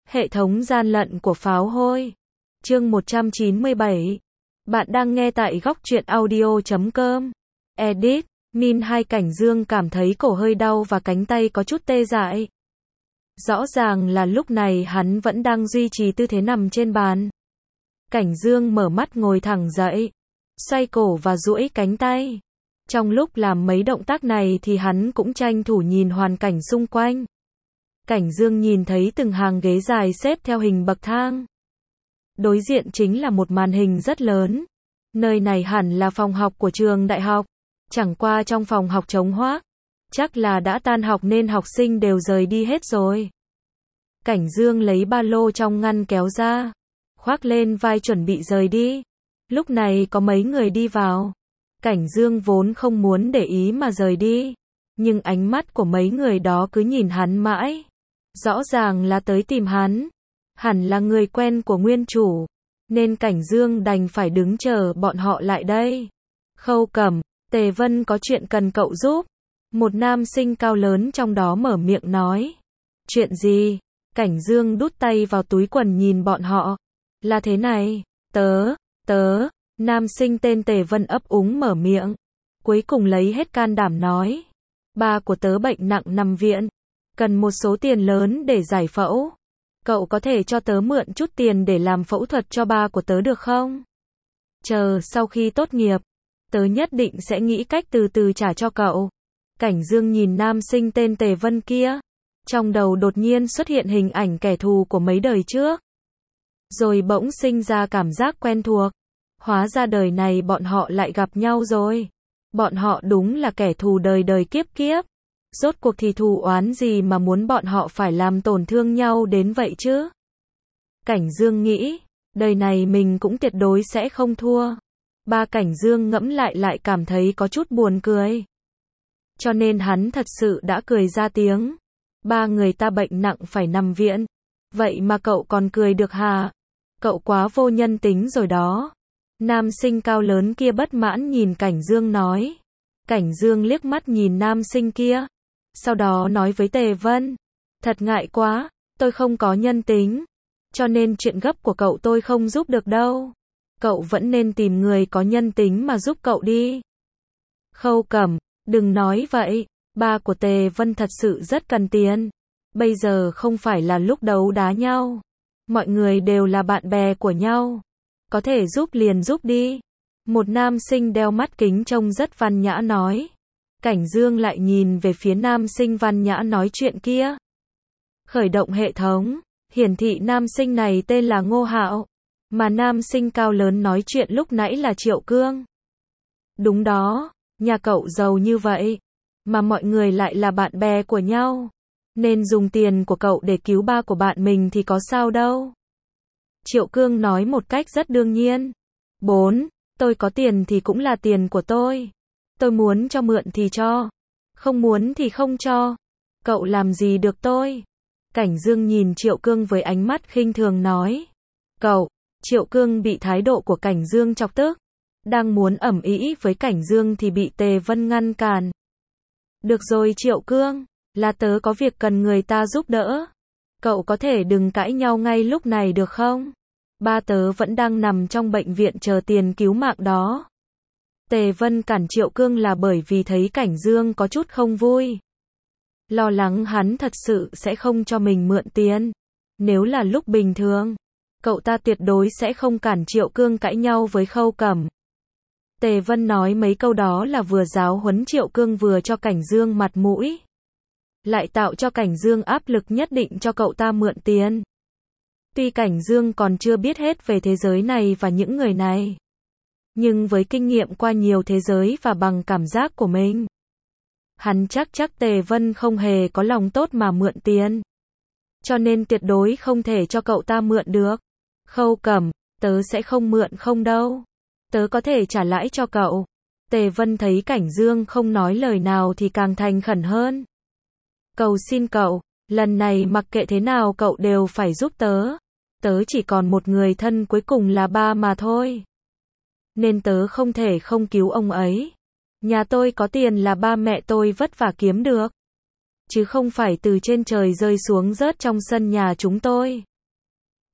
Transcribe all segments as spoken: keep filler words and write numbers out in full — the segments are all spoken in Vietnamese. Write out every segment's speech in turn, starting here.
Hệ thống gian lận của pháo hôi. Chương một trăm chín mươi bảy. Bạn đang nghe tại góc truyện audio chấm com. Edit. Min hai Cảnh Dương cảm thấy cổ hơi đau và cánh tay có chút tê dại. Rõ ràng là lúc này hắn vẫn đang duy trì tư thế nằm trên bàn. Cảnh Dương mở mắt ngồi thẳng dậy, xoay cổ và duỗi cánh tay. Trong lúc làm mấy động tác này thì hắn cũng tranh thủ nhìn hoàn cảnh xung quanh. Cảnh Dương nhìn thấy từng hàng ghế dài xếp theo hình bậc thang. Đối diện chính là một màn hình rất lớn. Nơi này hẳn là phòng học của trường đại học. Chẳng qua trong phòng học trống hoác. Chắc là đã tan học nên học sinh đều rời đi hết rồi. Cảnh Dương lấy ba lô trong ngăn kéo ra, khoác lên vai chuẩn bị rời đi. Lúc này có mấy người đi vào. Cảnh Dương vốn không muốn để ý mà rời đi. Nhưng ánh mắt của mấy người đó cứ nhìn hắn mãi. Rõ ràng là tới tìm hắn. Hẳn là người quen của nguyên chủ. Nên Cảnh Dương đành phải đứng chờ bọn họ lại đây. Khâu Cẩm, Tề Vân có chuyện cần cậu giúp. Một nam sinh cao lớn trong đó mở miệng nói. Chuyện gì? Cảnh Dương đút tay vào túi quần nhìn bọn họ. Là thế này, tớ, tớ, nam sinh tên Tề Vân ấp úng mở miệng. Cuối cùng lấy hết can đảm nói. Ba của tớ bệnh nặng nằm viện. Cần một số tiền lớn để giải phẫu. Cậu có thể cho tớ mượn chút tiền để làm phẫu thuật cho ba của tớ được không? Chờ sau khi tốt nghiệp, tớ nhất định sẽ nghĩ cách từ từ trả cho cậu. Cảnh Dương nhìn nam sinh tên Tề Vân kia. Trong đầu đột nhiên xuất hiện hình ảnh kẻ thù của mấy đời trước. Rồi bỗng sinh ra cảm giác quen thuộc. Hóa ra đời này bọn họ lại gặp nhau rồi. Bọn họ đúng là kẻ thù đời đời kiếp kiếp. Rốt cuộc thì thù oán gì mà muốn bọn họ phải làm tổn thương nhau đến vậy chứ? Cảnh Dương nghĩ, đời này mình cũng tuyệt đối sẽ không thua. Ba Cảnh Dương ngẫm lại lại cảm thấy có chút buồn cười. Cho nên hắn thật sự đã cười ra tiếng. Ba người ta bệnh nặng phải nằm viện. Vậy mà cậu còn cười được hả? Cậu quá vô nhân tính rồi đó. Nam sinh cao lớn kia bất mãn nhìn Cảnh Dương nói. Cảnh Dương liếc mắt nhìn nam sinh kia. Sau đó nói với Tề Vân. Thật ngại quá, tôi không có nhân tính. Cho nên chuyện gấp của cậu tôi không giúp được đâu. Cậu vẫn nên tìm người có nhân tính mà giúp cậu đi. Khâu Cẩm, đừng nói vậy. Ba của Tề Vân thật sự rất cần tiền. Bây giờ không phải là lúc đấu đá nhau. Mọi người đều là bạn bè của nhau. Có thể giúp liền giúp đi. Một nam sinh đeo mắt kính trông rất văn nhã nói. Cảnh Dương lại nhìn về phía nam sinh văn nhã nói chuyện kia. Khởi động hệ thống. Hiển thị nam sinh này tên là Ngô Hạo. Mà nam sinh cao lớn nói chuyện lúc nãy là Triệu Cương. Đúng đó, nhà cậu giàu như vậy. Mà mọi người lại là bạn bè của nhau. Nên dùng tiền của cậu để cứu ba của bạn mình thì có sao đâu. Triệu Cương nói một cách rất đương nhiên. Bốn, tôi có tiền thì cũng là tiền của tôi. Tôi muốn cho mượn thì cho. Không muốn thì không cho. Cậu làm gì được tôi? Cảnh Dương nhìn Triệu Cương với ánh mắt khinh thường nói. Cậu, Triệu Cương bị thái độ của Cảnh Dương chọc tức. Đang muốn ẩm ĩ với Cảnh Dương thì bị Tề Vân ngăn cản. Được rồi Triệu Cương, là tớ có việc cần người ta giúp đỡ. Cậu có thể đừng cãi nhau ngay lúc này được không? Ba tớ vẫn đang nằm trong bệnh viện chờ tiền cứu mạng đó. Tề Vân cản Triệu Cương là bởi vì thấy Cảnh Dương có chút không vui. Lo lắng hắn thật sự sẽ không cho mình mượn tiền. Nếu là lúc bình thường, cậu ta tuyệt đối sẽ không cản Triệu Cương cãi nhau với Khâu Cẩm. Tề Vân nói mấy câu đó là vừa giáo huấn Triệu Cương vừa cho Cảnh Dương mặt mũi. Lại tạo cho Cảnh Dương áp lực nhất định cho cậu ta mượn tiền. Tuy Cảnh Dương còn chưa biết hết về thế giới này và những người này. Nhưng với kinh nghiệm qua nhiều thế giới và bằng cảm giác của mình, hắn chắc chắc Tề Vân không hề có lòng tốt mà mượn tiền. Cho nên tuyệt đối không thể cho cậu ta mượn được. Khâu Cẩm, tớ sẽ không mượn không đâu. Tớ có thể trả lãi cho cậu. Tề Vân thấy Cảnh Dương không nói lời nào thì càng thành khẩn hơn. Cầu xin cậu, lần này mặc kệ thế nào cậu đều phải giúp tớ. Tớ chỉ còn một người thân cuối cùng là ba mà thôi. Nên tớ không thể không cứu ông ấy. Nhà tôi có tiền là ba mẹ tôi vất vả kiếm được. Chứ không phải từ trên trời rơi xuống rớt trong sân nhà chúng tôi.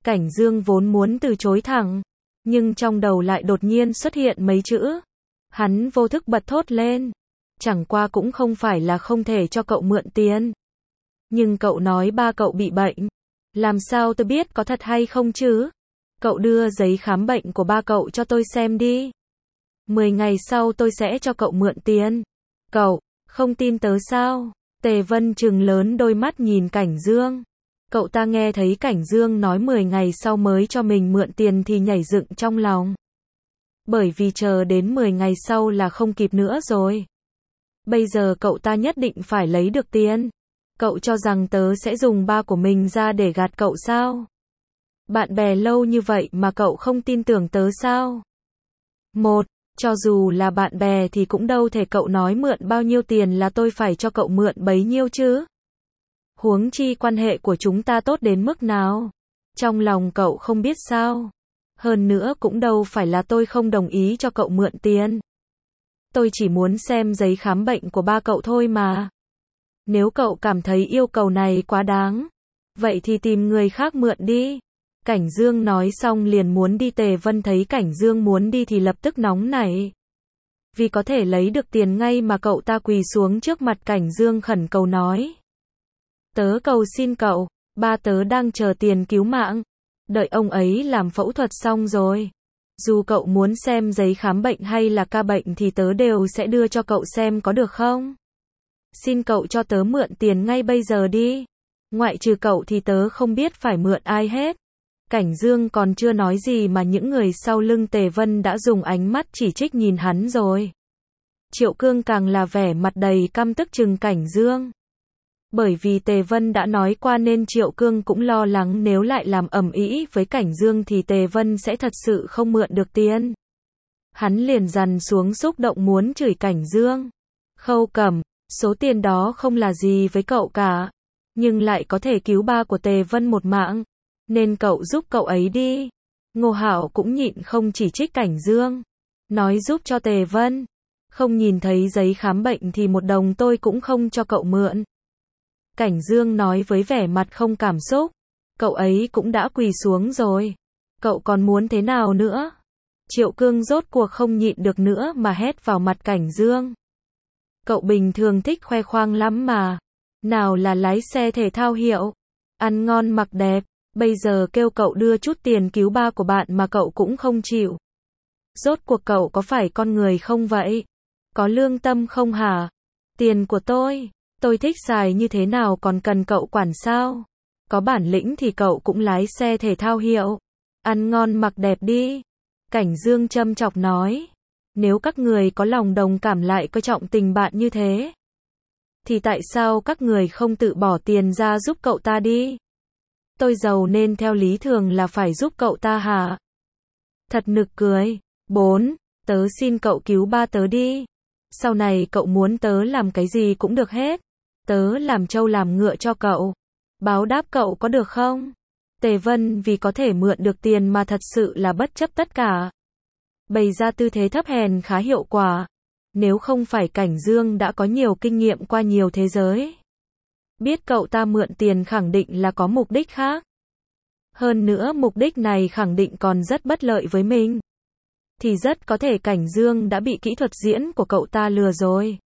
Cảnh Dương vốn muốn từ chối thẳng, nhưng trong đầu lại đột nhiên xuất hiện mấy chữ. Hắn vô thức bật thốt lên. Chẳng qua cũng không phải là không thể cho cậu mượn tiền. Nhưng cậu nói ba cậu bị bệnh. Làm sao tôi biết có thật hay không chứ? Cậu đưa giấy khám bệnh của ba cậu cho tôi xem đi. Mười ngày sau tôi sẽ cho cậu mượn tiền. Cậu, không tin tớ sao? Tề Vân trừng lớn đôi mắt nhìn Cảnh Dương. Cậu ta nghe thấy Cảnh Dương nói mười ngày sau mới cho mình mượn tiền thì nhảy dựng trong lòng. Bởi vì chờ đến mười ngày sau là không kịp nữa rồi. Bây giờ cậu ta nhất định phải lấy được tiền. Cậu cho rằng tớ sẽ dùng ba của mình ra để gạt cậu sao? Bạn bè lâu như vậy mà cậu không tin tưởng tớ sao? Một, cho dù là bạn bè thì cũng đâu thể cậu nói mượn bao nhiêu tiền là tôi phải cho cậu mượn bấy nhiêu chứ. Huống chi quan hệ của chúng ta tốt đến mức nào. Trong lòng cậu không biết sao. Hơn nữa cũng đâu phải là tôi không đồng ý cho cậu mượn tiền. Tôi chỉ muốn xem giấy khám bệnh của ba cậu thôi mà. Nếu cậu cảm thấy yêu cầu này quá đáng, vậy thì tìm người khác mượn đi. Cảnh Dương nói xong liền muốn đi. Tề Vân thấy Cảnh Dương muốn đi thì lập tức nóng nảy. Vì có thể lấy được tiền ngay mà cậu ta quỳ xuống trước mặt Cảnh Dương khẩn cầu nói. Tớ cầu xin cậu, ba tớ đang chờ tiền cứu mạng. Đợi ông ấy làm phẫu thuật xong rồi. Dù cậu muốn xem giấy khám bệnh hay là ca bệnh thì tớ đều sẽ đưa cho cậu xem có được không? Xin cậu cho tớ mượn tiền ngay bây giờ đi. Ngoại trừ cậu thì tớ không biết phải mượn ai hết. Cảnh Dương còn chưa nói gì mà những người sau lưng Tề Vân đã dùng ánh mắt chỉ trích nhìn hắn rồi. Triệu Cương càng là vẻ mặt đầy căm tức chừng Cảnh Dương. Bởi vì Tề Vân đã nói qua nên Triệu Cương cũng lo lắng nếu lại làm ầm ĩ với Cảnh Dương thì Tề Vân sẽ thật sự không mượn được tiền. Hắn liền dằn xuống xúc động muốn chửi Cảnh Dương. Khâu Cẩm, số tiền đó không là gì với cậu cả, nhưng lại có thể cứu ba của Tề Vân một mạng, nên cậu giúp cậu ấy đi. Ngô Hạo cũng nhịn không chỉ trích Cảnh Dương, nói giúp cho Tề Vân. Không nhìn thấy giấy khám bệnh thì một đồng tôi cũng không cho cậu mượn. Cảnh Dương nói với vẻ mặt không cảm xúc. Cậu ấy cũng đã quỳ xuống rồi. Cậu còn muốn thế nào nữa? Triệu Cương rốt cuộc không nhịn được nữa mà hét vào mặt Cảnh Dương. Cậu bình thường thích khoe khoang lắm mà. Nào là lái xe thể thao hiệu, ăn ngon mặc đẹp, bây giờ kêu cậu đưa chút tiền cứu ba của bạn mà cậu cũng không chịu. Rốt cuộc cậu có phải con người không vậy? Có lương tâm không hả? Tiền của tôi, tôi thích xài như thế nào còn cần cậu quản sao? Có bản lĩnh thì cậu cũng lái xe thể thao hiệu, ăn ngon mặc đẹp đi. Cảnh Dương châm chọc nói. Nếu các người có lòng đồng cảm lại coi trọng tình bạn như thế, thì tại sao các người không tự bỏ tiền ra giúp cậu ta đi? Tôi giàu nên theo lý thường là phải giúp cậu ta hả? Thật nực cười. Bốn, tớ xin cậu cứu ba tớ đi. Sau này cậu muốn tớ làm cái gì cũng được hết. Tớ làm trâu làm ngựa cho cậu. Báo đáp cậu có được không? Tề Vân vì có thể mượn được tiền mà thật sự là bất chấp tất cả. Bày ra tư thế thấp hèn khá hiệu quả. Nếu không phải Cảnh Dương đã có nhiều kinh nghiệm qua nhiều thế giới, biết cậu ta mượn tiền khẳng định là có mục đích khác. Hơn nữa mục đích này khẳng định còn rất bất lợi với mình. Thì rất có thể Cảnh Dương đã bị kỹ thuật diễn của cậu ta lừa rồi.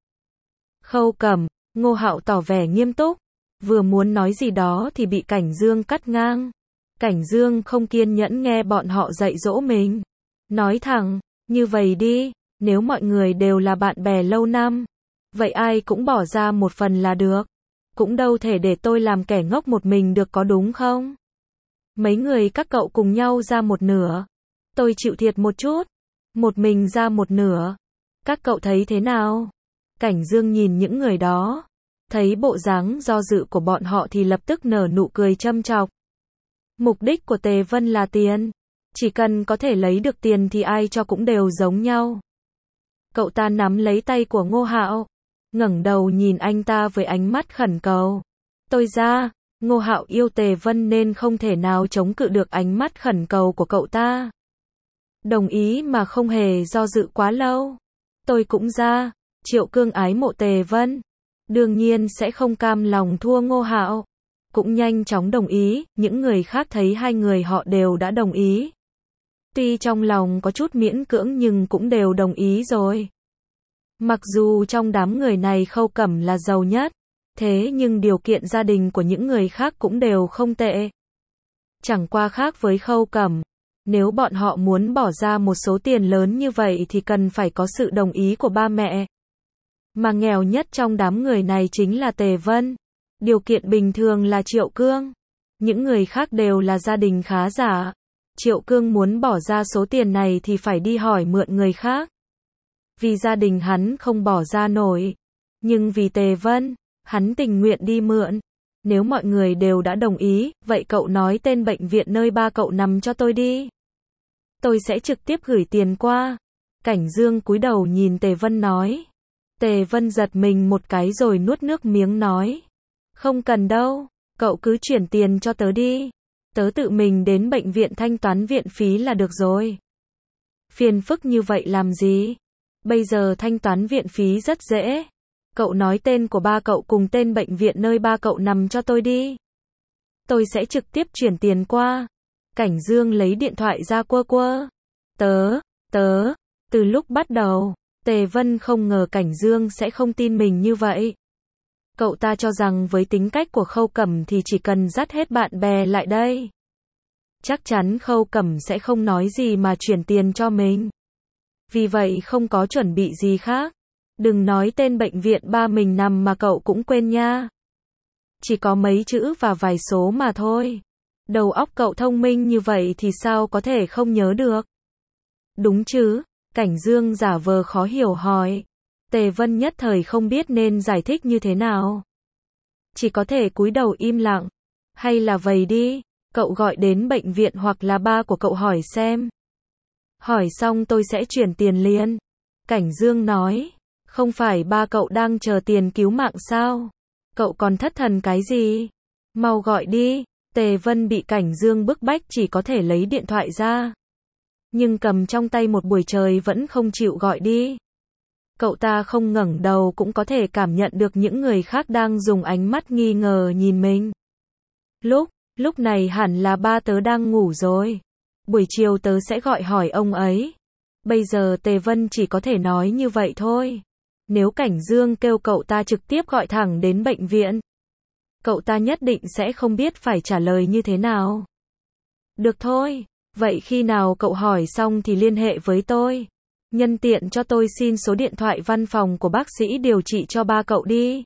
Khâu Cẩm, Ngô Hạo tỏ vẻ nghiêm túc. Vừa muốn nói gì đó thì bị Cảnh Dương cắt ngang. Cảnh Dương không kiên nhẫn nghe bọn họ dạy dỗ mình. Nói thẳng, như vậy đi, nếu mọi người đều là bạn bè lâu năm, vậy ai cũng bỏ ra một phần là được. Cũng đâu thể để tôi làm kẻ ngốc một mình được có đúng không? Mấy người các cậu cùng nhau ra một nửa. Tôi chịu thiệt một chút. Một mình ra một nửa. Các cậu thấy thế nào? Cảnh Dương nhìn những người đó. Thấy bộ dáng do dự của bọn họ thì lập tức nở nụ cười châm chọc. Mục đích của Tề Vân là tiền. Chỉ cần có thể lấy được tiền thì ai cho cũng đều giống nhau. Cậu ta nắm lấy tay của Ngô Hạo, ngẩng đầu nhìn anh ta với ánh mắt khẩn cầu. Tôi ra, Ngô Hạo yêu Tề Vân nên không thể nào chống cự được ánh mắt khẩn cầu của cậu ta. Đồng ý mà không hề do dự quá lâu. Tôi cũng ra, Triệu Cương ái mộ Tề Vân, đương nhiên sẽ không cam lòng thua Ngô Hạo. cũng nhanh chóng đồng ý, những người khác thấy hai người họ đều đã đồng ý. Tuy trong lòng có chút miễn cưỡng nhưng cũng đều đồng ý rồi. Mặc dù trong đám người này Khâu Cẩm là giàu nhất, thế nhưng điều kiện gia đình của những người khác cũng đều không tệ. Chẳng qua khác với Khâu Cẩm, nếu bọn họ muốn bỏ ra một số tiền lớn như vậy thì cần phải có sự đồng ý của ba mẹ. Mà nghèo nhất trong đám người này chính là Tề Vân. Điều kiện bình thường là Triệu Cương. Những người khác đều là gia đình khá giả. Triệu Cương muốn bỏ ra số tiền này thì phải đi hỏi mượn người khác. Vì gia đình hắn không bỏ ra nổi. Nhưng vì Tề Vân, hắn tình nguyện đi mượn. Nếu mọi người đều đã đồng ý, vậy cậu nói tên bệnh viện nơi ba cậu nằm cho tôi đi. Tôi sẽ trực tiếp gửi tiền qua. Cảnh Dương cúi đầu nhìn Tề Vân nói. Tề Vân giật mình một cái rồi nuốt nước miếng nói. Không cần đâu, cậu cứ chuyển tiền cho tớ đi. Tớ tự mình đến bệnh viện thanh toán viện phí là được rồi. Phiền phức như vậy làm gì? Bây giờ thanh toán viện phí rất dễ. Cậu nói tên của ba cậu cùng tên bệnh viện nơi ba cậu nằm cho tôi đi. Tôi sẽ trực tiếp chuyển tiền qua. Cảnh Dương lấy điện thoại ra quơ quơ. Tớ, tớ, từ lúc bắt đầu, Tề Vân không ngờ Cảnh Dương sẽ không tin mình như vậy. Cậu ta cho rằng với tính cách của Khâu Cẩm thì chỉ cần dắt hết bạn bè lại đây. Chắc chắn Khâu Cẩm sẽ không nói gì mà chuyển tiền cho mình. Vì vậy không có chuẩn bị gì khác. Đừng nói tên bệnh viện ba mình nằm mà cậu cũng quên nha. Chỉ có mấy chữ và vài số mà thôi. Đầu óc cậu thông minh như vậy thì sao có thể không nhớ được? Đúng chứ? Cảnh Dương giả vờ khó hiểu hỏi. Tề Vân nhất thời không biết nên giải thích như thế nào. Chỉ có thể cúi đầu im lặng. Hay là vậy đi, cậu gọi đến bệnh viện hoặc là ba của cậu hỏi xem. Hỏi xong tôi sẽ chuyển tiền liền. Cảnh Dương nói. Không phải ba cậu đang chờ tiền cứu mạng sao? Cậu còn thất thần cái gì? Mau gọi đi. Tề Vân bị Cảnh Dương bức bách chỉ có thể lấy điện thoại ra. Nhưng cầm trong tay một buổi trời vẫn không chịu gọi đi. Cậu ta không ngẩng đầu cũng có thể cảm nhận được những người khác đang dùng ánh mắt nghi ngờ nhìn mình. Lúc, lúc này hẳn là ba tớ đang ngủ rồi. Buổi chiều tớ sẽ gọi hỏi ông ấy. Bây giờ Tề Vân chỉ có thể nói như vậy thôi. Nếu Cảnh Dương kêu cậu ta trực tiếp gọi thẳng đến bệnh viện, cậu ta nhất định sẽ không biết phải trả lời như thế nào. Được thôi, vậy khi nào cậu hỏi xong thì liên hệ với tôi. Nhân tiện cho tôi xin số điện thoại văn phòng của bác sĩ điều trị cho ba cậu đi.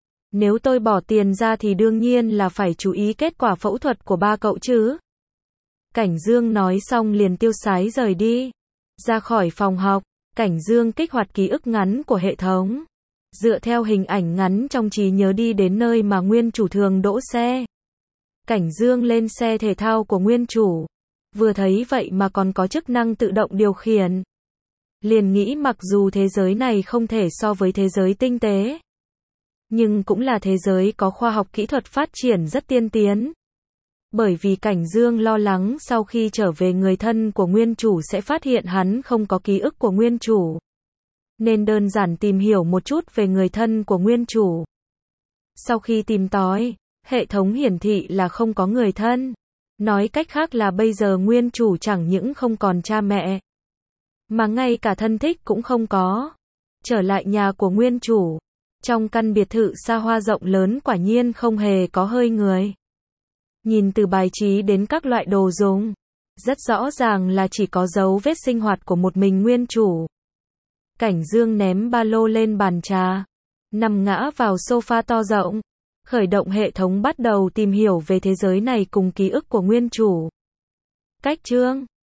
Nếu tôi bỏ tiền ra thì đương nhiên là phải chú ý kết quả phẫu thuật của ba cậu chứ. Cảnh Dương nói xong liền tiêu sái rời đi. Ra khỏi phòng học, Cảnh Dương kích hoạt ký ức ngắn của hệ thống. Dựa theo hình ảnh ngắn trong trí nhớ đi đến nơi mà nguyên chủ thường đỗ xe. Cảnh Dương lên xe thể thao của nguyên chủ. Vừa thấy vậy mà còn có chức năng tự động điều khiển. Liền nghĩ mặc dù thế giới này không thể so với thế giới tinh tế, nhưng cũng là thế giới có khoa học kỹ thuật phát triển rất tiên tiến. Bởi vì Cảnh Dương lo lắng sau khi trở về người thân của nguyên chủ sẽ phát hiện hắn không có ký ức của nguyên chủ. Nên đơn giản tìm hiểu một chút về người thân của nguyên chủ. Sau khi tìm tòi, hệ thống hiển thị là không có người thân. Nói cách khác là bây giờ nguyên chủ chẳng những không còn cha mẹ, mà ngay cả thân thích cũng không có. Trở lại nhà của nguyên chủ. Trong căn biệt thự xa hoa rộng lớn quả nhiên không hề có hơi người. Nhìn từ bài trí đến các loại đồ dùng, rất rõ ràng là chỉ có dấu vết sinh hoạt của một mình nguyên chủ. Cảnh Dương ném ba lô lên bàn trà, nằm ngã vào sofa to rộng, khởi động hệ thống bắt đầu tìm hiểu về thế giới này cùng ký ức của nguyên chủ. Cách chương